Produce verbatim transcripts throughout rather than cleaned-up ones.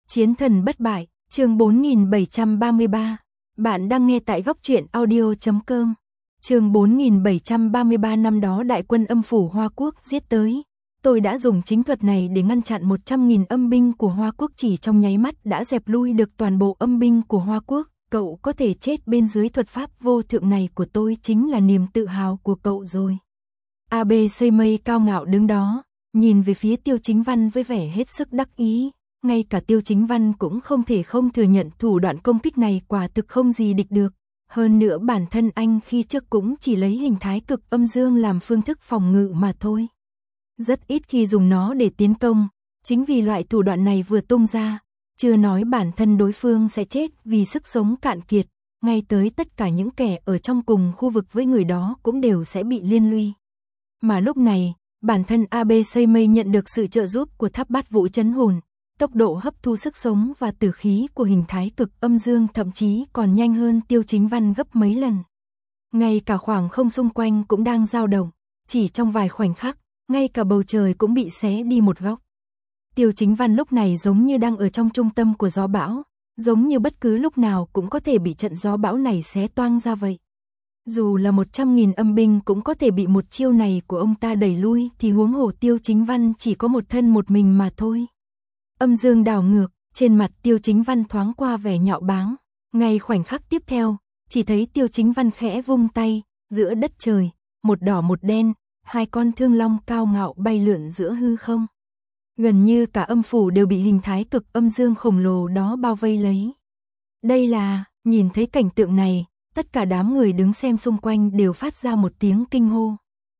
Chiến thần bất bại, chương bốn nghìn bảy trăm ba mươi ba. Bạn đang nghe tại góc truyện audio chấm com. Chương bốn nghìn bảy trăm ba mươi ba. Năm đó đại quân âm phủ Hoa Quốc giết tới. Tôi đã dùng chính thuật này để ngăn chặn một trăm nghìn âm binh của Hoa Quốc, chỉ trong nháy mắt đã dẹp lui được toàn bộ âm binh của Hoa Quốc. Cậu có thể chết bên dưới thuật pháp vô thượng này của tôi chính là niềm tự hào của cậu rồi. a bê xây mây cao ngạo đứng đó, nhìn về phía Tiêu Chính Văn với vẻ hết sức đắc ý. Ngay cả Tiêu Chính Văn cũng không thể không thừa nhận thủ đoạn công kích này quả thực không gì địch được. Hơn nữa bản thân anh khi trước cũng chỉ lấy hình thái cực âm dương làm phương thức phòng ngự mà thôi. Rất ít khi dùng nó để tiến công, chính vì loại thủ đoạn này vừa tung ra, chưa nói bản thân đối phương sẽ chết vì sức sống cạn kiệt, ngay tới tất cả những kẻ ở trong cùng khu vực với người đó cũng đều sẽ bị liên lụy. Mà lúc này, bản thân a bê xây mây nhận được sự trợ giúp của tháp bát vũ chấn hồn. Tốc độ hấp thu sức sống và tử khí của hình thái cực âm dương thậm chí còn nhanh hơn Tiêu Chính Văn gấp mấy lần. Ngay cả khoảng không xung quanh cũng đang dao động, chỉ trong vài khoảnh khắc, ngay cả bầu trời cũng bị xé đi một góc. Tiêu Chính Văn lúc này giống như đang ở trong trung tâm của gió bão, giống như bất cứ lúc nào cũng có thể bị trận gió bão này xé toang ra vậy. Dù là một trăm nghìn âm binh cũng có thể bị một chiêu này của ông ta đẩy lui, thì huống hồ Tiêu Chính Văn chỉ có một thân một mình mà thôi. Âm dương đảo ngược, trên mặt Tiêu Chính Văn thoáng qua vẻ nhạo báng. Ngay khoảnh khắc tiếp theo, chỉ thấy Tiêu Chính Văn khẽ vung tay, giữa đất trời, một đỏ một đen, hai con thương long cao ngạo bay lượn giữa hư không. Gần như cả âm phủ đều bị hình thái cực âm dương khổng lồ đó bao vây lấy. Đây là, nhìn thấy cảnh tượng này, tất cả đám người đứng xem xung quanh đều phát ra một tiếng kinh hô.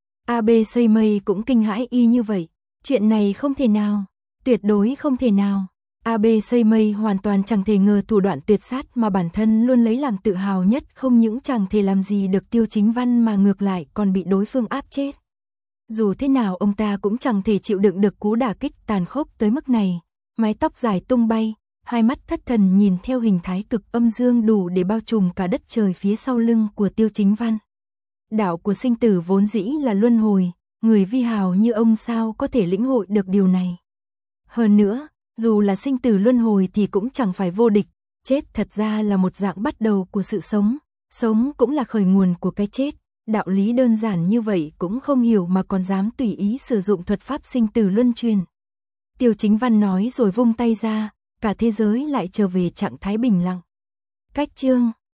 a bê xây mây cũng kinh hãi y như vậy. Chuyện này không thể nào. Tuyệt đối không thể nào. a bê xây mây hoàn toàn chẳng thể ngờ thủ đoạn tuyệt sát mà bản thân luôn lấy làm tự hào nhất không những chẳng thể làm gì được Tiêu Chính Văn mà ngược lại còn bị đối phương áp chết. Dù thế nào ông ta cũng chẳng thể chịu đựng được cú đả kích tàn khốc tới mức này. Mái tóc dài tung bay, hai mắt thất thần nhìn theo hình thái cực âm dương đủ để bao trùm cả đất trời phía sau lưng của Tiêu Chính Văn. Đạo của sinh tử vốn dĩ là luân hồi, người vi hào như ông sao có thể lĩnh hội được điều này. Hơn nữa, dù là sinh tử luân hồi thì cũng chẳng phải vô địch, chết thật ra là một dạng bắt đầu của sự sống, sống cũng là khởi nguồn của cái chết, đạo lý đơn giản như vậy cũng không hiểu mà còn dám tùy ý sử dụng thuật pháp sinh tử luân truyền. Tiêu Chính Văn nói rồi vung tay ra, cả thế giới lại trở về trạng thái bình lặng. Cách chương